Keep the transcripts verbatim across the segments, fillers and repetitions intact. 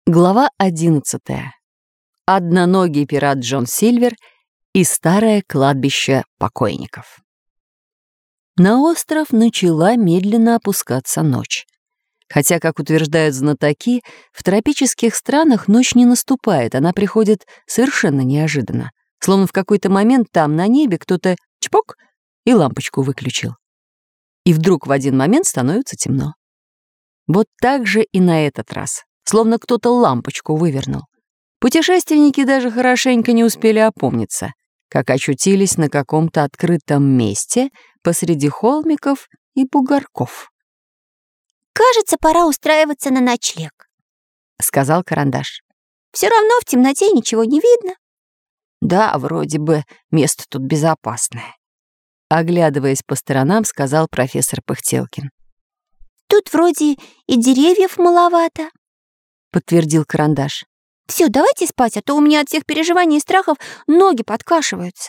Глава одиннадцатая. Одноногий пират Джон Сильвер и старое кладбище покойников. На остров начала медленно опускаться ночь. Хотя, как утверждают знатоки, в тропических странах ночь не наступает, она приходит совершенно неожиданно. Словно в какой-то момент там на небе кто-то чпок и лампочку выключил. И вдруг в один момент становится темно. Вот так же и на этот раз. Словно кто-то лампочку вывернул. Путешественники даже хорошенько не успели опомниться, как очутились на каком-то открытом месте посреди холмиков и бугорков. «Кажется, пора устраиваться на ночлег», — сказал Карандаш. «Все равно в темноте ничего не видно». «Да, вроде бы место тут безопасное», — оглядываясь по сторонам, сказал профессор Пыхтелкин. «Тут вроде и деревьев маловато», — подтвердил Карандаш. «Все, давайте спать, а то у меня от всех переживаний и страхов ноги подкашиваются».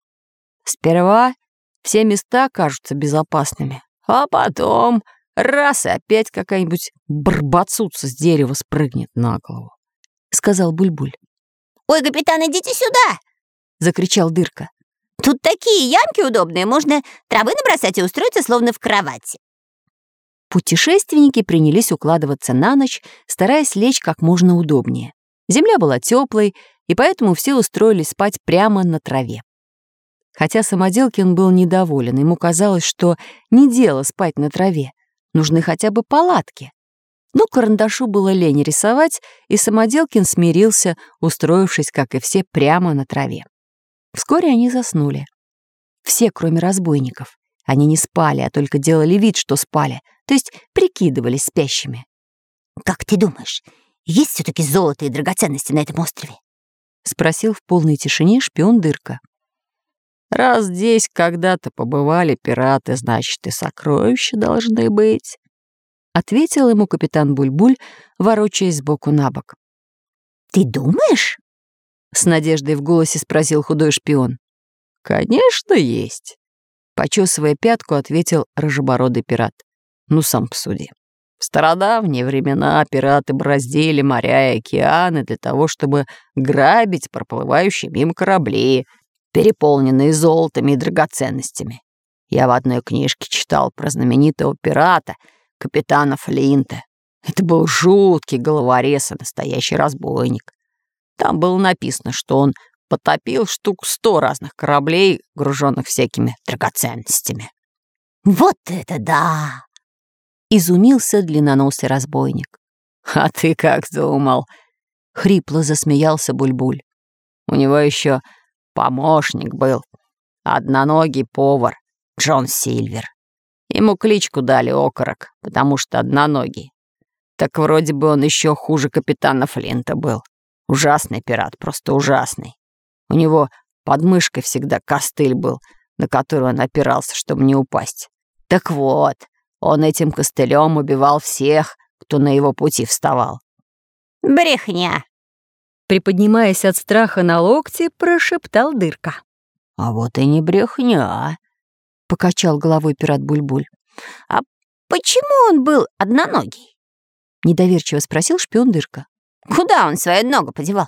Сперва все места кажутся безопасными, а потом раз и опять какая-нибудь барбацуца с дерева спрыгнет на голову, — сказал Буль-Буль. «Ой, капитан, идите сюда!» — закричал Дырка. «Тут такие ямки удобные, можно травы набросать и устроиться словно в кровати». Путешественники принялись укладываться на ночь, стараясь лечь как можно удобнее. Земля была теплой, и поэтому все устроились спать прямо на траве. Хотя Самоделкин был недоволен, ему казалось, что не дело спать на траве, нужны хотя бы палатки. Но Карандашу было лень рисовать, и Самоделкин смирился, устроившись, как и все, прямо на траве. Вскоре они заснули. Все, кроме разбойников. Они не спали, а только делали вид, что спали, то есть прикидывались спящими. «Как ты думаешь, есть все-таки золото и драгоценности на этом острове?» — спросил в полной тишине шпион Дырка. «Раз здесь когда-то побывали пираты, значит, и сокровища должны быть», — ответил ему капитан Буль-Буль, ворочаясь сбоку на бок. «Ты думаешь?» — с надеждой в голосе спросил худой шпион. «Конечно, есть», — почесывая пятку, ответил рыжебородый пират. «Ну, сам посуди. В стародавние времена пираты бороздили моря и океаны для того, чтобы грабить проплывающие мимо корабли, переполненные золотами и драгоценностями. Я в одной книжке читал про знаменитого пирата, капитана Флинта. Это был жуткий головорез и настоящий разбойник. Там было написано, что он потопил штук сто разных кораблей, груженных всякими драгоценностями». «Вот это да!» — изумился длинноносый разбойник. «А ты как думал?» — хрипло засмеялся Буль-Буль. «У него еще помощник был, одноногий повар Джон Сильвер. Ему кличку дали Окорок, потому что одноногий. Так вроде бы он еще хуже капитана Флинта был. Ужасный пират, просто ужасный. У него под мышкой всегда костыль был, на который он опирался, чтобы не упасть. Так вот, он этим костылем убивал всех, кто на его пути вставал». «Брехня!» Приподнимаясь от страха на локте, прошептал Дырка. «А вот и не брехня», — покачал головой пират Буль-Буль. «А почему он был одноногий?» — недоверчиво спросил шпион Дырка. «Куда он свою ногу подевал?»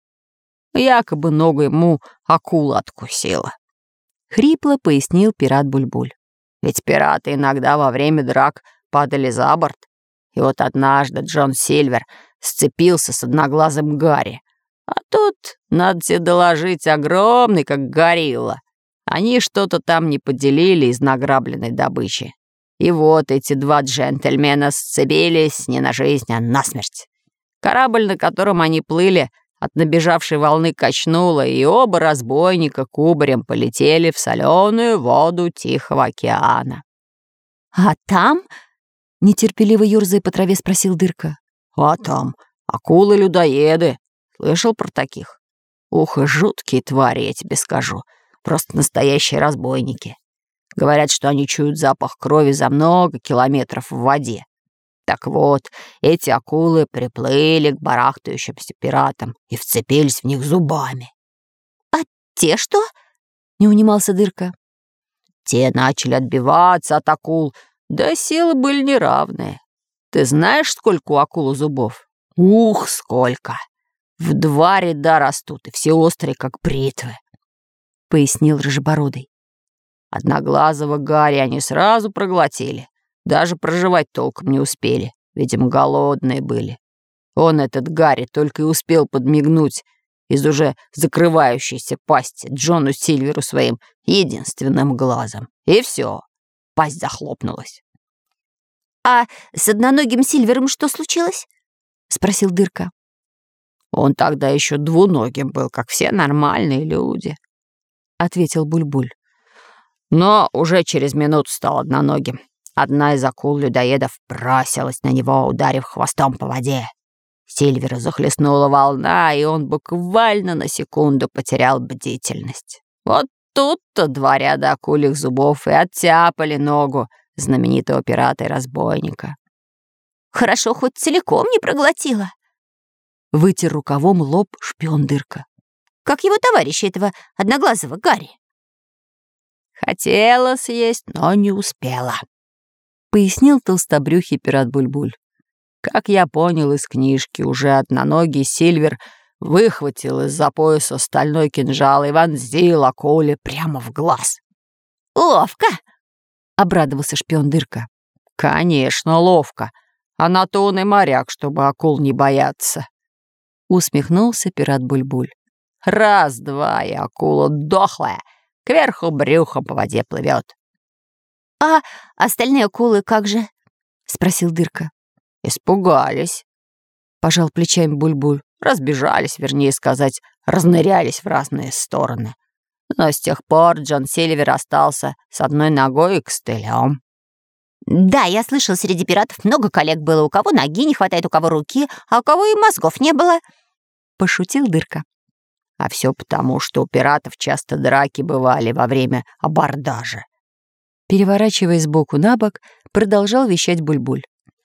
«Якобы ногу ему акула откусила», — хрипло пояснил пират Буль-Буль. «Ведь пираты иногда во время драк падали за борт. И вот однажды Джон Сильвер сцепился с одноглазым Гарри. А тут, надо тебе доложить, огромный, как горилла. Они что-то там не поделили из награбленной добычи. И вот эти два джентльмена сцепились не на жизнь, а на смерть. Корабль, на котором они плыли, от набежавшей волны качнуло, и оба разбойника кубарем полетели в соленую воду Тихого океана». «А там?» — нетерпеливо юрзая по траве спросил Дырка. «А там акулы-людоеды. Слышал про таких? Ух, и жуткие твари, я тебе скажу. Просто настоящие разбойники. Говорят, что они чуют запах крови за много километров в воде. Так вот, эти акулы приплыли к барахтающимся пиратам и вцепились в них зубами». «А те что?» — не унимался Дырка. «Те начали отбиваться от акул, да силы были неравные. Ты знаешь, сколько у акулы зубов? Ух, сколько! В два ряда растут, и все острые, как бритвы», — пояснил Рыжебородый. «Одноглазого Гарри они сразу проглотили. Даже проживать толком не успели. Видимо, голодные были. Он, этот Гарри, только и успел подмигнуть из уже закрывающейся пасти Джону Сильверу своим единственным глазом. И все, пасть захлопнулась». «А с одноногим Сильвером что случилось?» — спросил Дырка. «Он тогда еще двуногим был, как все нормальные люди», — ответил Бульбуль. «Но уже через минуту стал одноногим. Одна из акул-людоедов бросилась на него, ударив хвостом по воде. Сильвера захлестнула волна, и он буквально на секунду потерял бдительность. Вот тут-то два ряда акульих зубов и оттяпали ногу знаменитого пирата и разбойника». «Хорошо, хоть целиком не проглотила», — вытер рукавом лоб шпион Дырка. «как его товарища этого одноглазого Гарри». «Хотела съесть, но не успела», — пояснил толстобрюхий пират Бульбуль. «Как я понял из книжки, уже одноногий Сильвер выхватил из-за пояса стальной кинжал и вонзил акуле прямо в глаз». «Ловко!» — обрадовался шпион Дырка. «Конечно, ловко. А на то он и моряк, чтобы акул не бояться», — усмехнулся пират Бульбуль. «Раз-два, и акула дохлая, кверху брюхом по воде плывет». «А остальные акулы как же?» — спросил Дырка. «Испугались», — пожал плечами Бульбуль. «Разбежались, вернее сказать, разнырялись в разные стороны. Но с тех пор Джон Сильвер остался с одной ногой и костылем». «Да, я слышал, среди пиратов много коллег было. У кого ноги не хватает, у кого руки, а у кого и мозгов не было», — пошутил Дырка. «А все потому, что у пиратов часто драки бывали во время абордажа». Переворачиваясь сбоку на бок, продолжал вещать Бульбуль.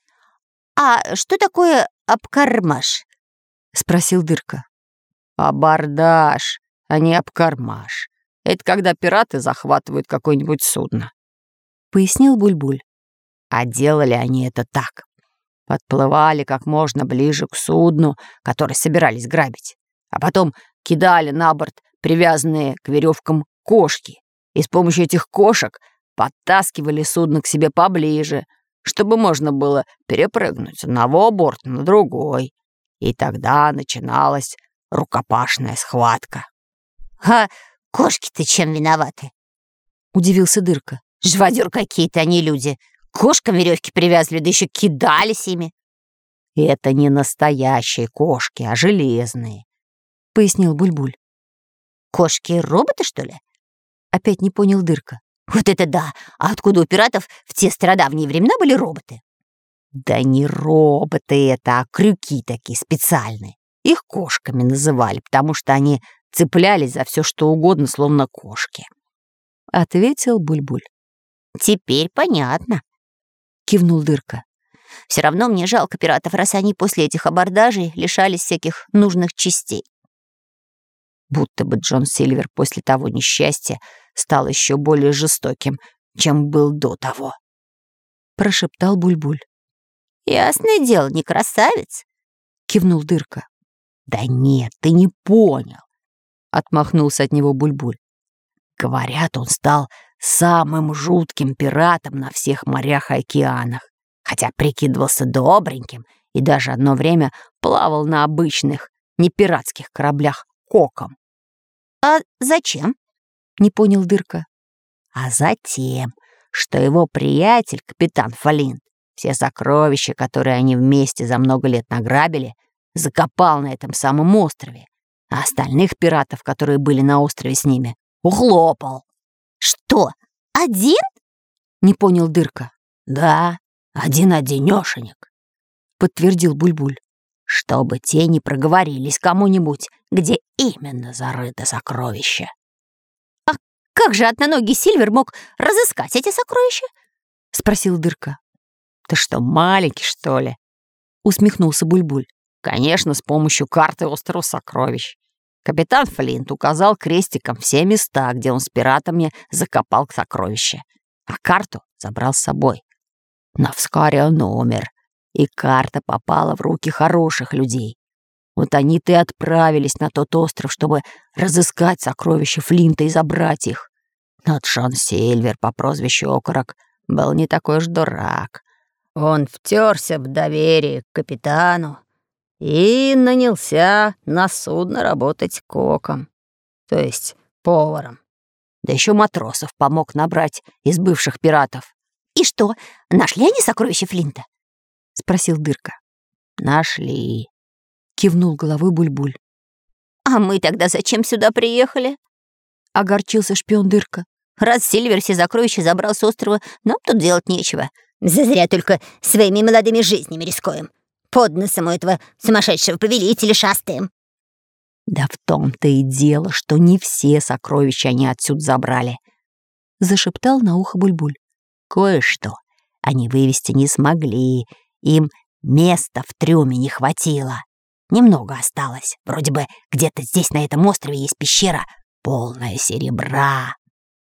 «А что такое обкармаш?» — спросил Дырка. «Абордаж, а не обкармаш. Это когда пираты захватывают какое-нибудь судно», — пояснил Бульбуль. «А делали они это так. Подплывали как можно ближе к судну, которое собирались грабить, а потом кидали на борт привязанные к веревкам кошки, и с помощью этих кошек подтаскивали судно к себе поближе, чтобы можно было перепрыгнуть с одного борта на другой. И тогда начиналась рукопашная схватка». «А кошки-то чем виноваты?» — удивился Дырка. «Живодер какие-то они люди. Кошкам веревки привязывали, да еще кидались ими». «И это не настоящие кошки, а железные», — пояснил Бульбуль. «Кошки-роботы, что ли?» — опять не понял Дырка. «Вот это да! А откуда у пиратов в те стародавние времена были роботы?» «Да не роботы это, а крюки такие специальные. Их кошками называли, потому что они цеплялись за все что угодно, словно кошки», — ответил Бульбуль. «Теперь понятно», — кивнул Дырка. «Все равно мне жалко пиратов, раз они после этих абордажей лишались всяких нужных частей». Будто бы Джон Сильвер после того несчастья стал еще более жестоким, чем был до того, — прошептал Бульбуль. «Ясное дело, не красавец», — кивнул Дырка. «Да нет, ты не понял», — отмахнулся от него Бульбуль. «Говорят, он стал самым жутким пиратом на всех морях и океанах, хотя прикидывался добреньким и даже одно время плавал на обычных, не пиратских кораблях коком». «А зачем?» — не понял Дырка. «А затем, что его приятель, капитан Флинт, все сокровища, которые они вместе за много лет награбили, закопал на этом самом острове, а остальных пиратов, которые были на острове с ними, ухлопал». «Что, один?» — не понял Дырка. «Да, один-одинешенек», — подтвердил Бульбуль, «чтобы те не проговорились кому-нибудь, где именно зарыто сокровище». «А как же одноногий Сильвер мог разыскать эти сокровища?» — спросил Дырка. «Ты что, маленький, что ли?» — усмехнулся Бульбуль. «Конечно, с помощью карты острова сокровищ. Капитан Флинт указал крестиком все места, где он с пиратами закопал сокровища, а карту забрал с собой. Но вскоре он умер, и карта попала в руки хороших людей. Вот они-то и отправились на тот остров, чтобы разыскать сокровища Флинта и забрать их. Но Джон Сильвер по прозвищу Окорок был не такой уж дурак. Он втерся в доверие к капитану и нанялся на судно работать коком, то есть поваром. Да еще матросов помог набрать из бывших пиратов. «И что, нашли они сокровища Флинта?» — спросил Дырка. «Нашли», — кивнул головой Бульбуль. «А мы тогда зачем сюда приехали?» — огорчился шпион Дырка. «Раз Сильвер все сокровища забрал с острова, нам тут делать нечего. Зазря только своими молодыми жизнями рискуем. Под носом у этого сумасшедшего повелителя шастаем». «Да в том-то и дело, что не все сокровища они отсюда забрали», — зашептал на ухо Бульбуль. «Кое-что они вывести не смогли, им места в трюме не хватило. Немного осталось, вроде бы где-то здесь, на этом острове, есть пещера, полная серебра».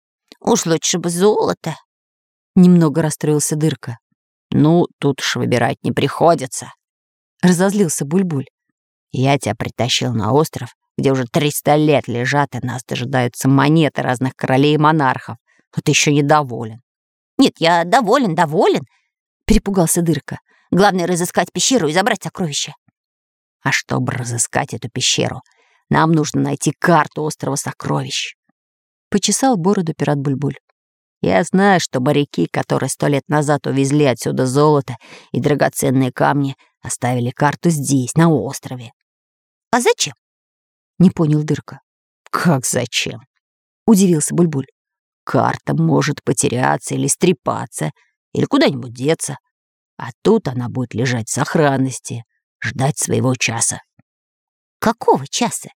«Уж лучше бы золото», — немного расстроился Дырка. «Ну, тут уж выбирать не приходится», — разозлился Бульбуль. «Я тебя притащил на остров, где уже триста лет лежат, и нас дожидаются монеты разных королей и монархов. А ты еще недоволен». «Нет, я доволен, доволен», — перепугался Дырка. «Главное — разыскать пещеру и забрать сокровища». «А чтобы разыскать эту пещеру, нам нужно найти карту острова сокровищ», — почесал бороду пират Бульбуль. «Я знаю, что моряки, которые сто лет назад увезли отсюда золото и драгоценные камни, оставили карту здесь, на острове». «А зачем?» — не понял Дырка. «Как зачем?» — удивился Бульбуль. «Карта может потеряться или стрепаться, или куда-нибудь деться. А тут она будет лежать в сохранности, ждать своего часа». «Какого часа?»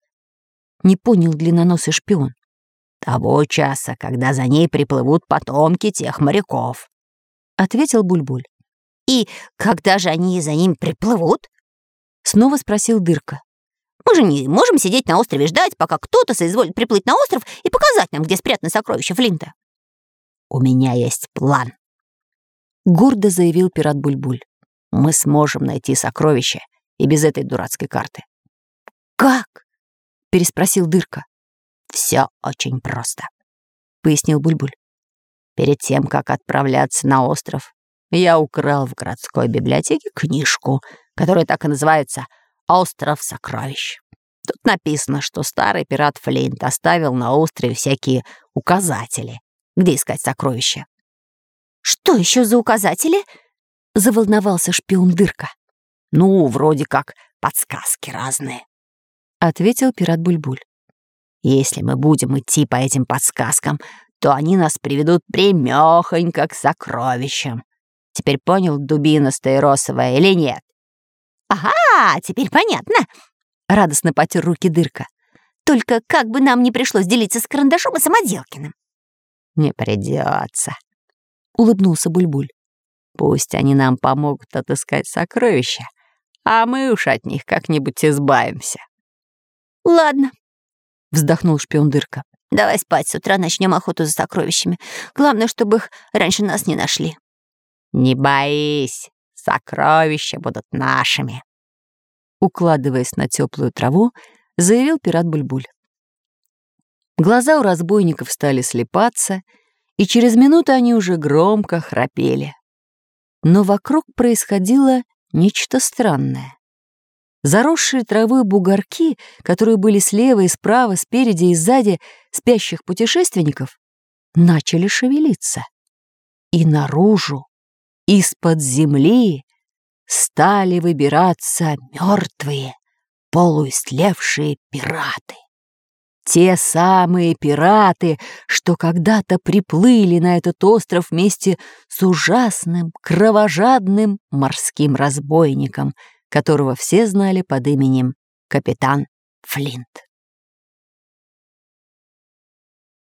— не понял длинноносый шпион. «Того часа, когда за ней приплывут потомки тех моряков», — ответил Бульбуль. «И когда же они за ним приплывут?» — снова спросил Дырка. «Мы же не можем сидеть на острове и ждать, пока кто-то соизволит приплыть на остров и показать нам, где спрятаны сокровища Флинта». «У меня есть план», — гордо заявил пират Бульбуль. «Мы сможем найти сокровища и без этой дурацкой карты». «Как?» — переспросил Дырка. «Все очень просто», — пояснил Бульбуль. «Перед тем, как отправляться на остров, я украл в городской библиотеке книжку, которая так и называется «Остров сокровищ». Тут написано, что старый пират Флинт оставил на острове всякие указатели, где искать сокровища. «Что еще за указатели?» — заволновался шпион Дырка. «Ну, вроде как подсказки разные», — ответил пират Бульбуль. «Если мы будем идти по этим подсказкам, то они нас приведут прямёхонько к сокровищам. Теперь понял, дубина стаиросовая, или нет?» «Ага, теперь понятно», — радостно потер руки Дырка. «Только как бы нам не пришлось делиться с Карандашом и Самоделкиным». «Не придется», — улыбнулся Бульбуль. «Пусть они нам помогут отыскать сокровища, а мы уж от них как-нибудь избавимся». «Ладно», — вздохнул шпион Дырка. «Давай спать, с утра начнем охоту за сокровищами. Главное, чтобы их раньше нас не нашли». «Не боись, сокровища будут нашими», — укладываясь на теплую траву, заявил пират Бульбуль. Глаза у разбойников стали слепаться, и через минуту они уже громко храпели. Но вокруг происходило нечто странное. Заросшие травой бугорки, которые были слева и справа, спереди и сзади спящих путешественников, начали шевелиться. И наружу, из-под земли, стали выбираться мертвые, полуистлевшие пираты. Те самые пираты, что когда-то приплыли на этот остров вместе с ужасным, кровожадным морским разбойником, которого все знали под именем капитан Флинт.